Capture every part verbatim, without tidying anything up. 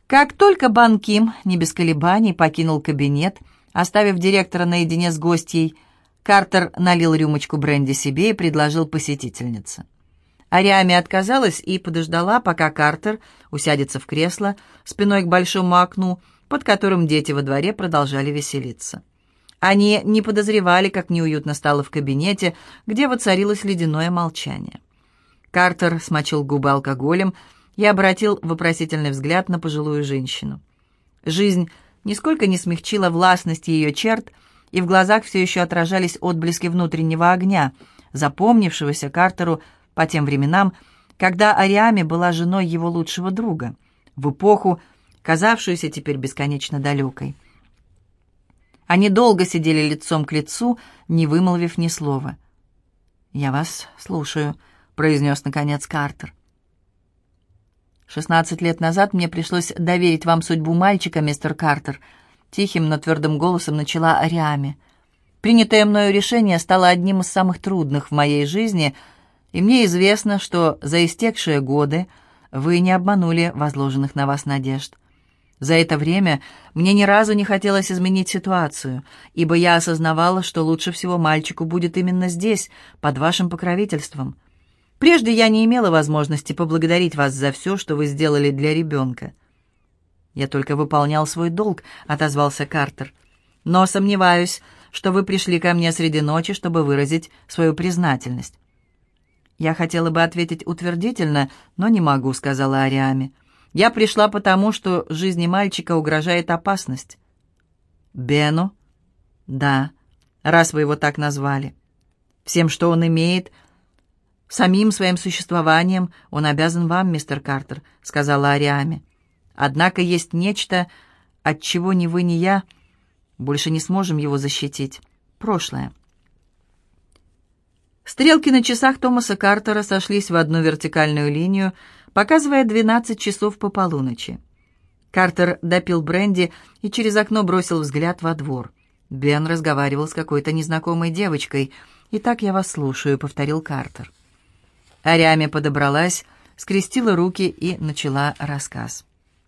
Как только Бан Ким не без колебаний покинул кабинет, оставив директора наедине с гостьей, Картер налил рюмочку бренди себе и предложил посетительнице. Ариами отказалась и подождала, пока Картер усядется в кресло спиной к большому окну, под которым дети во дворе продолжали веселиться. Они не подозревали, как неуютно стало в кабинете, где воцарилось ледяное молчание. Картер смочил губы алкоголем и обратил вопросительный взгляд на пожилую женщину. Жизнь нисколько не смягчила властность ее черт, и в глазах все еще отражались отблески внутреннего огня, запомнившегося Картеру по тем временам, когда Ариами была женой его лучшего друга, в эпоху, казавшуюся теперь бесконечно далекой. Они долго сидели лицом к лицу, не вымолвив ни слова. «Я вас слушаю», — произнес наконец Картер. «Шестнадцать лет назад мне пришлось доверить вам судьбу мальчика, мистер Картер», — тихим, но твердым голосом начала Ариами. «Принятое мною решение стало одним из самых трудных в моей жизни, и мне известно, что за истекшие годы вы не обманули возложенных на вас надежд. За это время мне ни разу не хотелось изменить ситуацию, ибо я осознавала, что лучше всего мальчику будет именно здесь, под вашим покровительством. Прежде я не имела возможности поблагодарить вас за все, что вы сделали для ребенка». «Я только выполнял свой долг», — отозвался Картер. «Но сомневаюсь, что вы пришли ко мне среди ночи, чтобы выразить свою признательность». «Я хотела бы ответить утвердительно, но не могу», — сказала Ариами. «Я пришла потому, что жизни мальчика угрожает опасность». «Бену?» «Да, раз вы его так назвали. Всем, что он имеет, самим своим существованием, он обязан вам, мистер Картер», — сказала Ариами. «Однако есть нечто, от чего ни вы, ни я больше не сможем его защитить. Прошлое». Стрелки на часах Томаса Картера сошлись в одну вертикальную линию, показывая двенадцать часов по полуночи. Картер допил бренди и через окно бросил взгляд во двор. Бен разговаривал с какой-то незнакомой девочкой. «Итак, я вас слушаю», — повторил Картер. Ариами подобралась, скрестила руки и начала рассказ.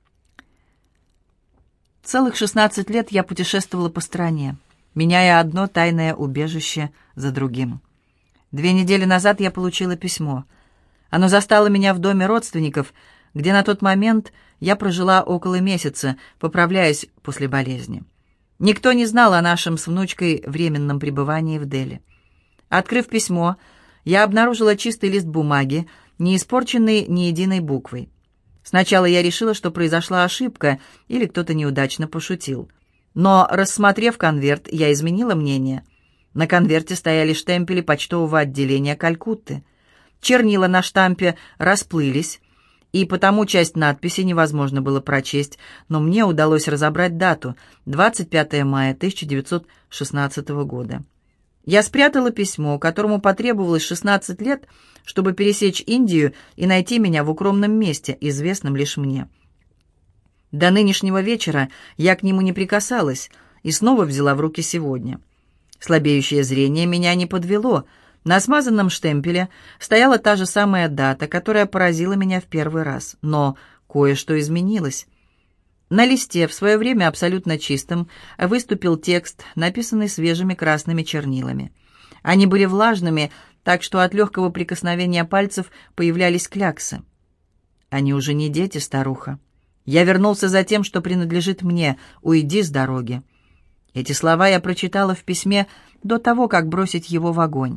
«Целых шестнадцать лет я путешествовала по стране, меняя одно тайное убежище за другим. Две недели назад я получила письмо. Оно застало меня в доме родственников, где на тот момент я прожила около месяца, поправляясь после болезни. Никто не знал о нашем с внучкой временном пребывании в Дели. Открыв письмо, я обнаружила чистый лист бумаги, не испорченный ни единой буквой. Сначала я решила, что произошла ошибка или кто-то неудачно пошутил. Но, рассмотрев конверт, я изменила мнение. На конверте стояли штемпели почтового отделения Калькутты. Чернила на штампе расплылись, и потому часть надписи невозможно было прочесть, но мне удалось разобрать дату — двадцать пятое мая тысяча девятьсот шестнадцатого года. Я спрятала письмо, которому потребовалось шестнадцать лет, чтобы пересечь Индию и найти меня в укромном месте, известном лишь мне. До нынешнего вечера я к нему не прикасалась и снова взяла в руки сегодня. Слабеющее зрение меня не подвело. На смазанном штемпеле стояла та же самая дата, которая поразила меня в первый раз, но кое-что изменилось. На листе, в свое время абсолютно чистым, выступил текст, написанный свежими красными чернилами. Они были влажными, так что от легкого прикосновения пальцев появлялись кляксы. «Они уже не дети, старуха. Я вернулся за тем, что принадлежит мне. Уйди с дороги». Эти слова я прочитала в письме до того, как бросить его в огонь.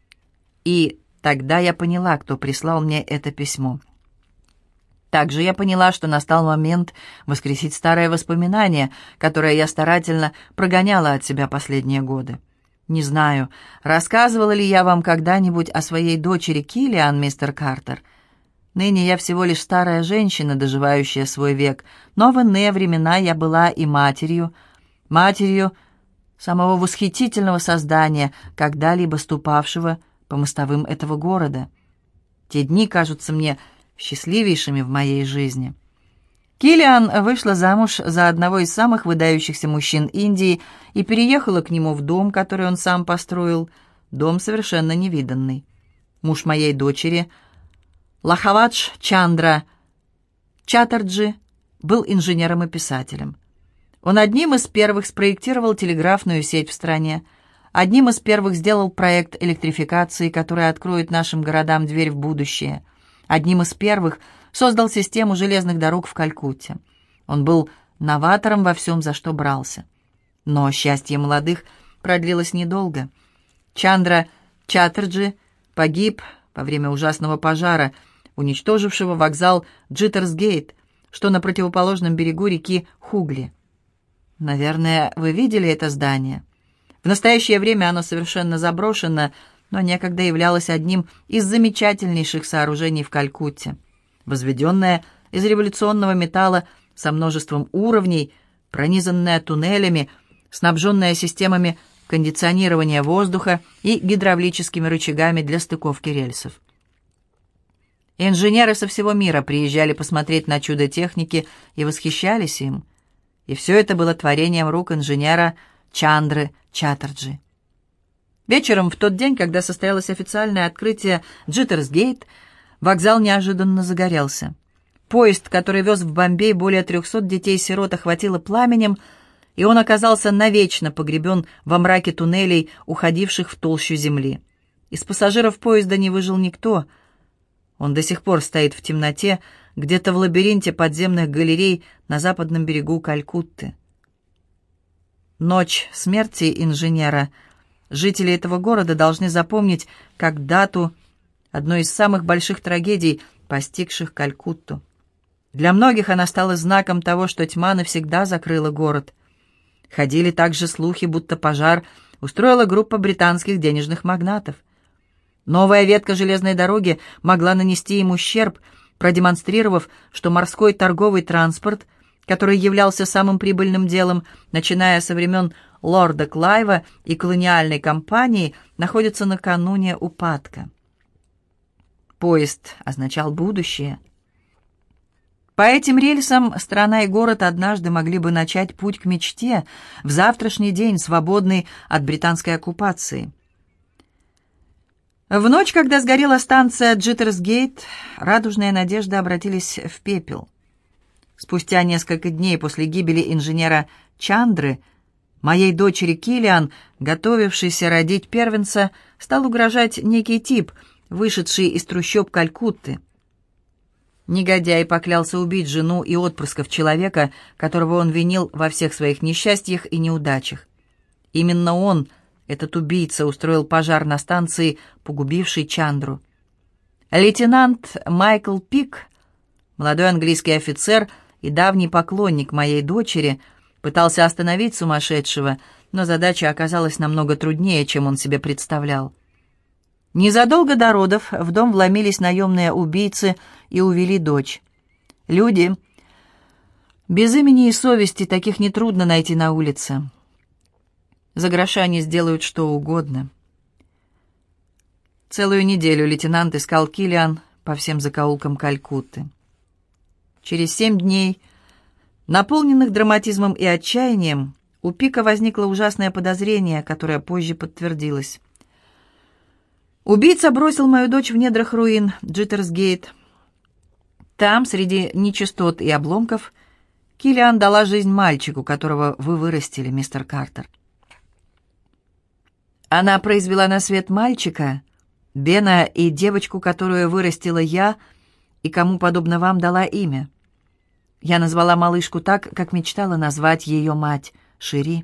И тогда я поняла, кто прислал мне это письмо. Также я поняла, что настал момент воскресить старое воспоминание, которое я старательно прогоняла от себя последние годы. Не знаю, рассказывала ли я вам когда-нибудь о своей дочери Киллиан, мистер Картер. Ныне я всего лишь старая женщина, доживающая свой век, но в иные времена я была и матерью, матерью самого восхитительного создания, когда-либо ступавшего по мостовым этого города. Те дни кажутся мне счастливейшими в моей жизни. Киллиан вышла замуж за одного из самых выдающихся мужчин Индии и переехала к нему в дом, который он сам построил, дом совершенно невиданный. Муж моей дочери, Лахавадж Чандра Чаттерджи, был инженером и писателем. Он одним из первых спроектировал телеграфную сеть в стране, одним из первых сделал проект электрификации, который откроет нашим городам дверь в будущее, одним из первых создал систему железных дорог в Калькутте. Он был новатором во всем, за что брался. Но счастье молодых продлилось недолго. Чандра Чаттерджи погиб во время ужасного пожара, уничтожившего вокзал Джиттерсгейт, что на противоположном берегу реки Хугли. Наверное, вы видели это здание. В настоящее время оно совершенно заброшено, но некогда являлось одним из замечательнейших сооружений в Калькутте. Возведенное из революционного металла со множеством уровней, пронизанное туннелями, снабженное системами кондиционирования воздуха и гидравлическими рычагами для стыковки рельсов. Инженеры со всего мира приезжали посмотреть на чудо техники и восхищались им. И все это было творением рук инженера Чандры Чаттерджи. Вечером в тот день, когда состоялось официальное открытие Джиттерсгейт, вокзал неожиданно загорелся. Поезд, который вез в Бомбей более трехсот детей-сирот, охватило пламенем, и он оказался навечно погребен во мраке туннелей, уходивших в толщу земли. Из пассажиров поезда не выжил никто. Он до сих пор стоит в темноте, где-то в лабиринте подземных галерей на западном берегу Калькутты. Ночь смерти инженера жители этого города должны запомнить как дату одной из самых больших трагедий, постигших Калькутту. Для многих она стала знаком того, что тьма навсегда закрыла город. Ходили также слухи, будто пожар устроила группа британских денежных магнатов. Новая ветка железной дороги могла нанести им ущерб, продемонстрировав, что морской торговый транспорт, который являлся самым прибыльным делом, начиная со времен лорда Клайва и колониальной кампании, находится накануне упадка. Поезд означал будущее. По этим рельсам страна и город однажды могли бы начать путь к мечте в завтрашний день, свободный от британской оккупации. В ночь, когда сгорела станция Джиттерсгейт, радужные надежды обратились в пепел. Спустя несколько дней после гибели инженера Чандры, моей дочери Киллиан, готовившейся родить первенца, стал угрожать некий тип, вышедший из трущоб Калькутты. Негодяй поклялся убить жену и отпрысков человека, которого он винил во всех своих несчастьях и неудачах. Именно он, этот убийца, устроил пожар на станции, погубивший Чандру. Лейтенант Майкл Пик, молодой английский офицер и давний поклонник моей дочери, пытался остановить сумасшедшего, но задача оказалась намного труднее, чем он себе представлял. Незадолго до родов в дом вломились наемные убийцы и увели дочь. Люди без имени и совести, таких нетрудно найти на улице. За гроша они сделают что угодно. Целую неделю лейтенант искал Киллиан по всем закоулкам Калькутты. Через семь дней, наполненных драматизмом и отчаянием, у Пика возникло ужасное подозрение, которое позже подтвердилось. Убийца бросил мою дочь в недрах руин Джиттерсгейт. Там, среди нечистот и обломков, Киллиан дала жизнь мальчику, которого вы вырастили, мистер Картер. Она произвела на свет мальчика, Бена, и девочку, которую вырастила я, и кому, подобно вам, дала имя. Я назвала малышку так, как мечтала назвать ее мать, Шири.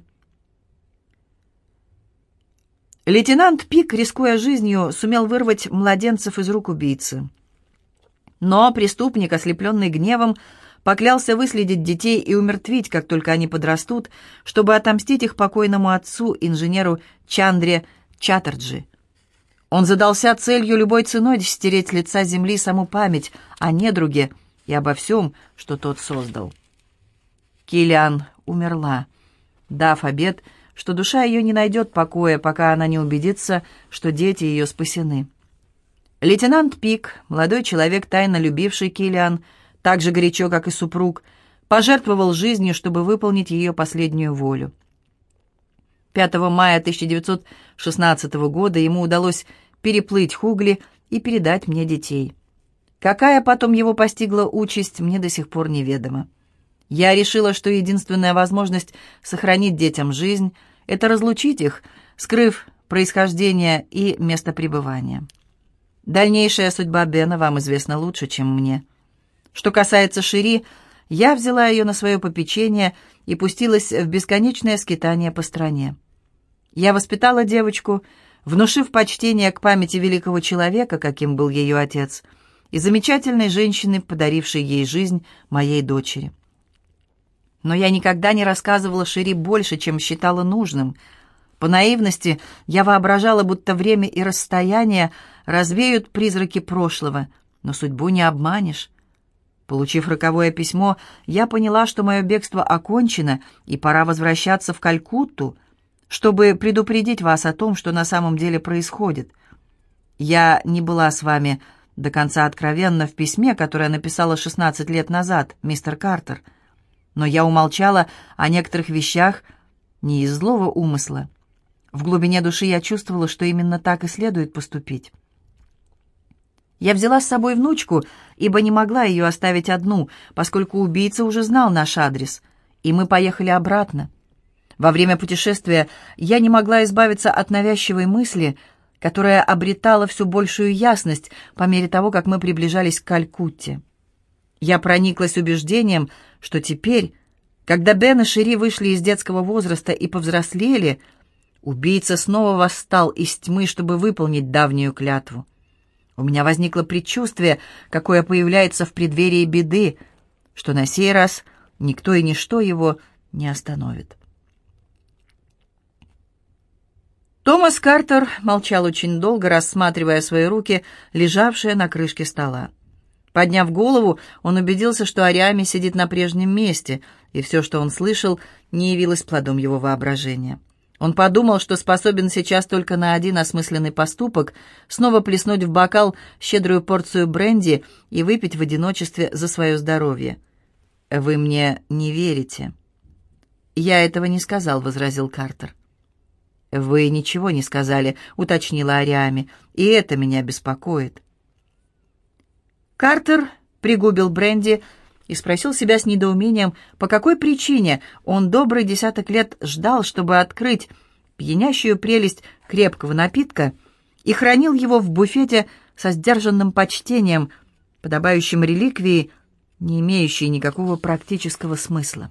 Лейтенант Пик, рискуя жизнью, сумел вырвать младенцев из рук убийцы. Но преступник, ослепленный гневом, поклялся выследить детей и умертвить, как только они подрастут, чтобы отомстить их покойному отцу, инженеру Чандре Чаттерджи. Он задался целью любой ценой стереть с лица земли саму память о недруге и обо всем, что тот создал. Киллиан умерла, дав обет, что душа ее не найдет покоя, пока она не убедится, что дети ее спасены. Лейтенант Пик, молодой человек, тайно любивший Киллиан, так же горячо, как и супруг, пожертвовал жизнью, чтобы выполнить ее последнюю волю. пятого мая тысяча девятьсот шестнадцатого года ему удалось переплыть Хугли и передать мне детей. Какая потом его постигла участь, мне до сих пор неведома. Я решила, что единственная возможность сохранить детям жизнь — это разлучить их, скрыв происхождение и место пребывания. Дальнейшая судьба Бена вам известна лучше, чем мне. Что касается Шери, я взяла ее на свое попечение и пустилась в бесконечное скитание по стране. Я воспитала девочку, внушив почтение к памяти великого человека, каким был ее отец, и замечательной женщины, подарившей ей жизнь, моей дочери. Но я никогда не рассказывала Шери больше, чем считала нужным. По наивности я воображала, будто время и расстояние развеют призраки прошлого, но судьбу не обманешь. Получив роковое письмо, я поняла, что мое бегство окончено, и пора возвращаться в Калькутту, чтобы предупредить вас о том, что на самом деле происходит. Я не была с вами до конца откровенна в письме, которое написала шестнадцать лет назад, мистер Картер, но я умолчала о некоторых вещах не из злого умысла. В глубине души я чувствовала, что именно так и следует поступить. Я взяла с собой внучку, ибо не могла ее оставить одну, поскольку убийца уже знал наш адрес, и мы поехали обратно. Во время путешествия я не могла избавиться от навязчивой мысли, которая обретала все большую ясность по мере того, как мы приближались к Калькутте. Я прониклась убеждением, что теперь, когда Бен и Шери вышли из детского возраста и повзрослели, убийца снова восстал из тьмы, чтобы выполнить давнюю клятву. У меня возникло предчувствие, какое появляется в преддверии беды, что на сей раз никто и ничто его не остановит. Томас Картер молчал очень долго, рассматривая свои руки, лежавшие на крышке стола. Подняв голову, он убедился, что Ариами сидит на прежнем месте, и все, что он слышал, не явилось плодом его воображения. Он подумал, что способен сейчас только на один осмысленный поступок — снова плеснуть в бокал щедрую порцию бренди и выпить в одиночестве за свое здоровье. «Вы мне не верите». «Я этого не сказал», — возразил Картер. «Вы ничего не сказали», — уточнила Ариами, — «и это меня беспокоит». Картер пригубил бренди и спросил себя с недоумением, по какой причине он добрый десяток лет ждал, чтобы открыть пьянящую прелесть крепкого напитка, и хранил его в буфете со сдержанным почтением, подобающим реликвии, не имеющей никакого практического смысла.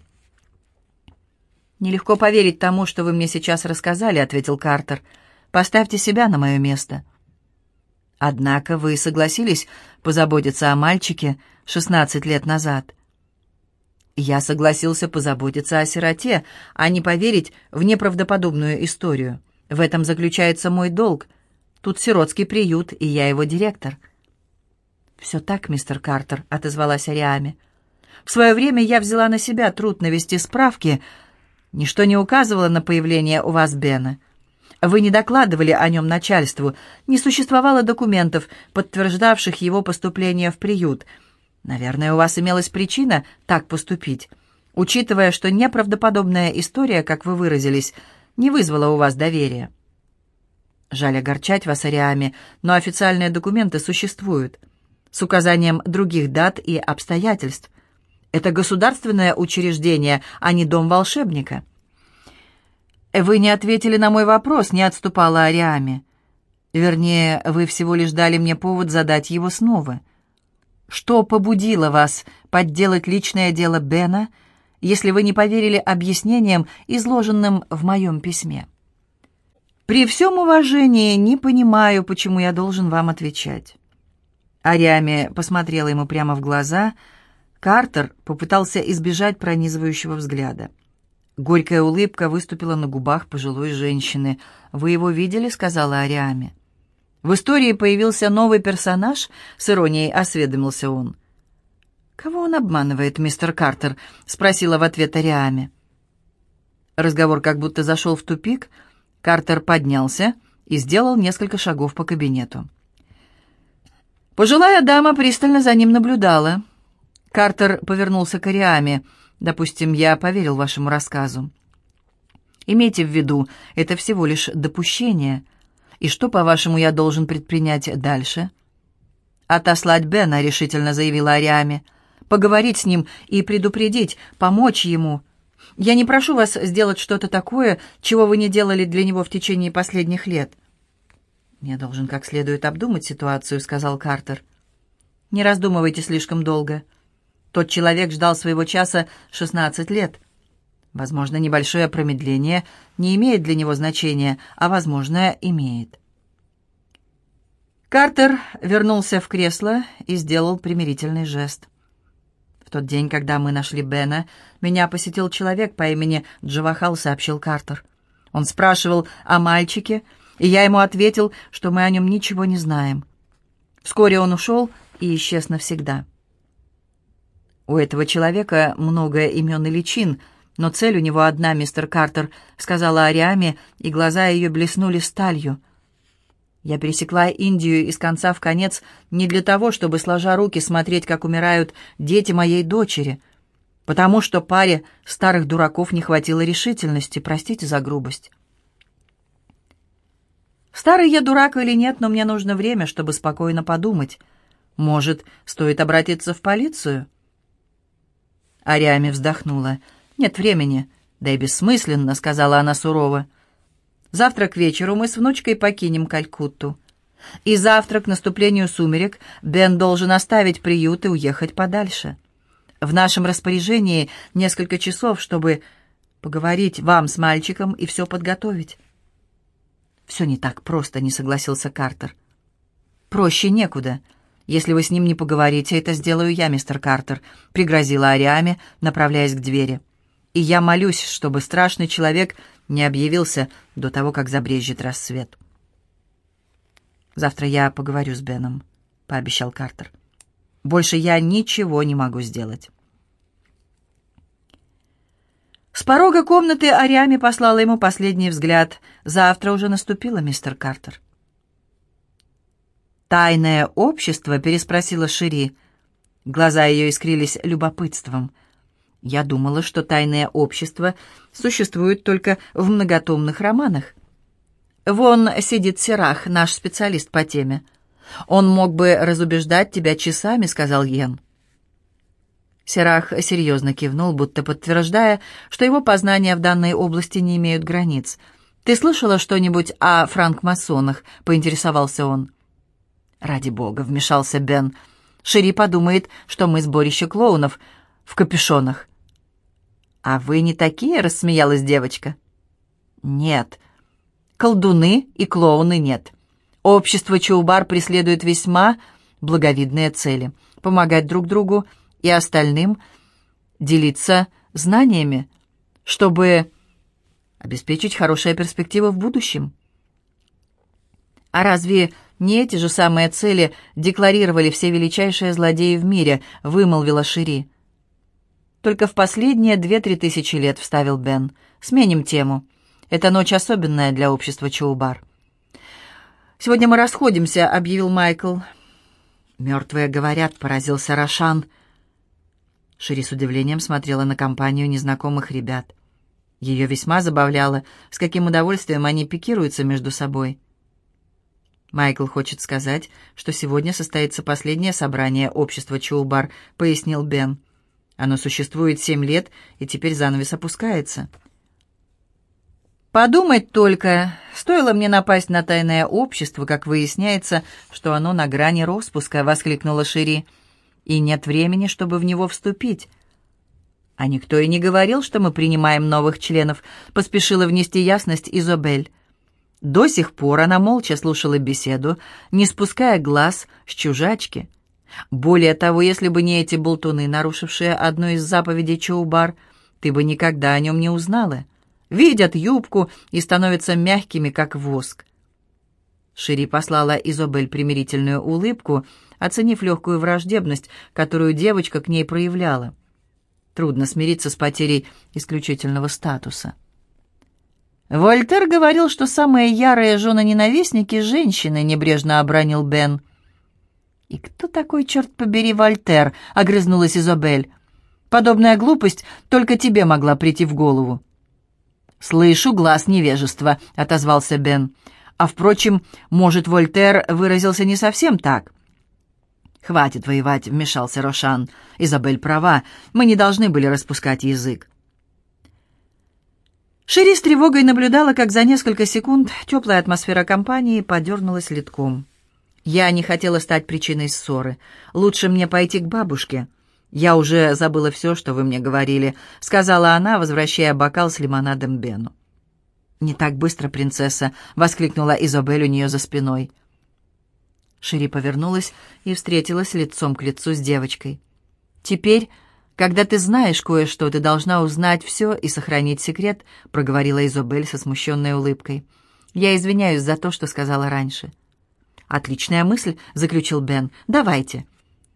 «Нелегко поверить тому, что вы мне сейчас рассказали», — ответил Картер. «Поставьте себя на мое место». «Однако вы согласились позаботиться о мальчике шестнадцать лет назад». «Я согласился позаботиться о сироте, а не поверить в неправдоподобную историю. В этом заключается мой долг. Тут сиротский приют, и я его директор». «Все так, мистер Картер», — отозвалась Ариами. «В свое время я взяла на себя труд навести справки. Ничто не указывало на появление у вас Бена. Вы не докладывали о нем начальству, не существовало документов, подтверждавших его поступление в приют. Наверное, у вас имелась причина так поступить, учитывая, что неправдоподобная история, как вы выразились, не вызвала у вас доверия. Жаль огорчать вас, Ариами, но официальные документы существуют, с указанием других дат и обстоятельств. Это государственное учреждение, а не дом волшебника». «Вы не ответили на мой вопрос», — не отступала Ариами. «Вернее, вы всего лишь дали мне повод задать его снова. Что побудило вас подделать личное дело Бена, если вы не поверили объяснениям, изложенным в моем письме?» «При всем уважении не понимаю, почему я должен вам отвечать». Ариами посмотрела ему прямо в глаза. Картер попытался избежать пронизывающего взгляда. Горькая улыбка выступила на губах пожилой женщины. «Вы его видели?» — сказала Ариами. «В истории появился новый персонаж?» — с иронией осведомился он. «Кого он обманывает, мистер Картер?» — спросила в ответ Ариами. Разговор как будто зашел в тупик. Картер поднялся и сделал несколько шагов по кабинету. Пожилая дама пристально за ним наблюдала. Картер повернулся к Ариами. «Допустим, я поверил вашему рассказу. Имейте в виду, это всего лишь допущение. И что, по-вашему, я должен предпринять дальше?» «Отослать Бена», — решительно заявила Ариами. поговорить с ним и предупредить, помочь ему. Я не прошу вас сделать что-то такое, чего вы не делали для него в течение последних лет». «Я должен как следует обдумать ситуацию», — сказал Картер. «Не раздумывайте слишком долго. Тот человек ждал своего часа шестнадцать лет. Возможно, небольшое промедление не имеет для него значения, а, возможно, имеет». Картер вернулся в кресло и сделал примирительный жест. «В тот день, когда мы нашли Бена, меня посетил человек по имени Джавахал», — сообщил Картер. «Он спрашивал о мальчике, и я ему ответил, что мы о нем ничего не знаем. Вскоре он ушел и исчез навсегда». «У этого человека много имен и личин, но цель у него одна, мистер Картер», — сказала Ариаме, и глаза ее блеснули сталью. «Я пересекла Индию из конца в конец не для того, чтобы, сложа руки, смотреть, как умирают дети моей дочери, потому что паре старых дураков не хватило решительности, простите за грубость». «Старый я дурак или нет, но мне нужно время, чтобы спокойно подумать. Может, стоит обратиться в полицию?» Ариаме вздохнула. «Нет времени, да и бессмысленно», — сказала она сурово. «Завтра к вечеру мы с внучкой покинем Калькутту. И завтра к наступлению сумерек Бен должен оставить приют и уехать подальше. В нашем распоряжении несколько часов, чтобы поговорить вам с мальчиком и все подготовить». «Все не так просто», — не согласился Картер. «Проще некуда. Если вы с ним не поговорите, это сделаю я, мистер Картер», — пригрозила Ариаме, направляясь к двери. «И я молюсь, чтобы страшный человек не объявился до того, как забрезжит рассвет». «Завтра я поговорю с Беном», — пообещал Картер. «Больше я ничего не могу сделать». С порога комнаты Ариаме послала ему последний взгляд. «Завтра уже наступило, мистер Картер». «Тайное общество?» — переспросила Шири. Глаза ее искрились любопытством. «Я думала, что тайное общество существует только в многотомных романах. Вон сидит Серах, наш специалист по теме. Он мог бы разубеждать тебя часами», — сказал Йен. Серах серьезно кивнул, будто подтверждая, что его познания в данной области не имеют границ. «Ты слышала что-нибудь о франкмасонах?» — поинтересовался он. «Ради бога», — вмешался Бен. «Шири подумает, что мы сборище клоунов в капюшонах». «А вы не такие?» — рассмеялась девочка. «Нет. Колдуны и клоуны нет. Общество Чоубар преследует весьма благовидные цели — помогать друг другу и остальным, делиться знаниями, чтобы обеспечить хорошие перспективы в будущем». «А разве не эти же самые цели декларировали все величайшие злодеи в мире?» — вымолвила Шири. «Только в последние две-три тысячи лет», — вставил Бен. «Сменим тему. Эта ночь особенная для общества Чоубар». «Сегодня мы расходимся», — объявил Майкл. «Мертвые говорят», — поразился Рошан. Шири с удивлением смотрела на компанию незнакомых ребят. Ее весьма забавляло, с каким удовольствием они пикируются между собой. «Майкл хочет сказать, что сегодня состоится последнее собрание общества Чоубар», — пояснил Бен. «Оно существует семь лет, и теперь занавес опускается». «Подумать только, стоило мне напасть на тайное общество, как выясняется, что оно на грани распуска», — воскликнула Шири. «И нет времени, чтобы в него вступить». «А никто и не говорил, что мы принимаем новых членов», — поспешила внести ясность Изобель. До сих пор она молча слушала беседу, не спуская глаз с чужачки. Более того, если бы не эти болтуны, нарушившие одну из заповедей Чоубар, ты бы никогда о нем не узнала. Видят юбку и становятся мягкими, как воск. Шири послала Изобель примирительную улыбку, оценив легкую враждебность, которую девочка к ней проявляла. Трудно смириться с потерей исключительного статуса. «Вольтер говорил, что самые ярые жены-ненавистники — женщины», — небрежно обронил Бен. «И кто такой, черт побери, Вольтер?» — огрызнулась Изобель. «Подобная глупость только тебе могла прийти в голову». «Слышу глаз невежества», — отозвался Бен. «А, впрочем, может, Вольтер выразился не совсем так. «Хватит воевать», — вмешался Рошан. «Изабель права, мы не должны были распускать язык». Шерри с тревогой наблюдала, как за несколько секунд теплая атмосфера компании подернулась ледком. «Я не хотела стать причиной ссоры. Лучше мне пойти к бабушке. Я уже забыла все, что вы мне говорили», — сказала она, возвращая бокал с лимонадом Бену. «Не так быстро, принцесса», — воскликнула Изабель у нее за спиной. Шерри повернулась и встретилась лицом к лицу с девочкой. «Теперь, когда ты знаешь кое-что, ты должна узнать все и сохранить секрет», — проговорила Изабель со смущенной улыбкой. «Я извиняюсь за то, что сказала раньше». «Отличная мысль», — заключил Бен. «Давайте».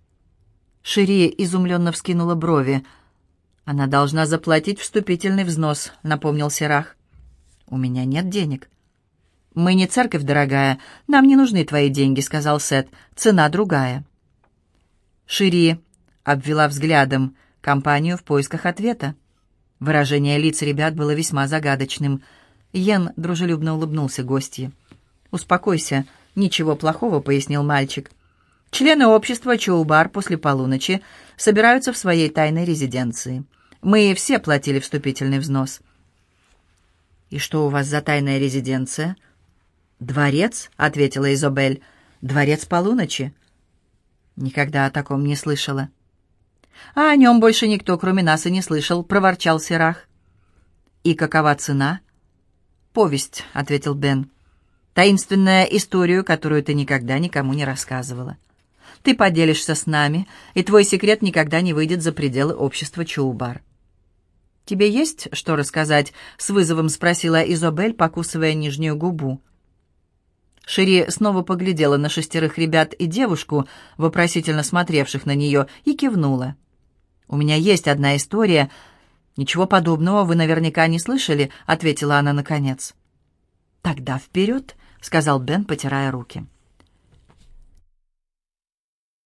Шерри изумленно вскинула брови. «Она должна заплатить вступительный взнос», — напомнил Серах. «У меня нет денег». «Мы не церковь, дорогая. Нам не нужны твои деньги», — сказал Сет. «Цена другая». Шерри обвела взглядом компанию в поисках ответа. Выражение лиц ребят было весьма загадочным. Йен дружелюбно улыбнулся гостье. «Успокойся, ничего плохого», — пояснил мальчик. «Члены общества Чоубар после полуночи собираются в своей тайной резиденции. Мы все платили вступительный взнос». «И что у вас за тайная резиденция?» «Дворец», — ответила Изабель. «Дворец полуночи». «Никогда о таком не слышала». «А о нем больше никто, кроме нас, и не слышал», — проворчал Серах. «И какова цена?» «Повесть», — ответил Бен. «Таинственная историю, которую ты никогда никому не рассказывала. Ты поделишься с нами, и твой секрет никогда не выйдет за пределы общества Чоубар». «Тебе есть что рассказать?» — с вызовом спросила Изабель, покусывая нижнюю губу. Шерри снова поглядела на шестерых ребят и девушку, вопросительно смотревших на нее, и кивнула. «У меня есть одна история. Ничего подобного вы наверняка не слышали», — ответила она наконец. «Тогда вперед», — сказал Бен, потирая руки.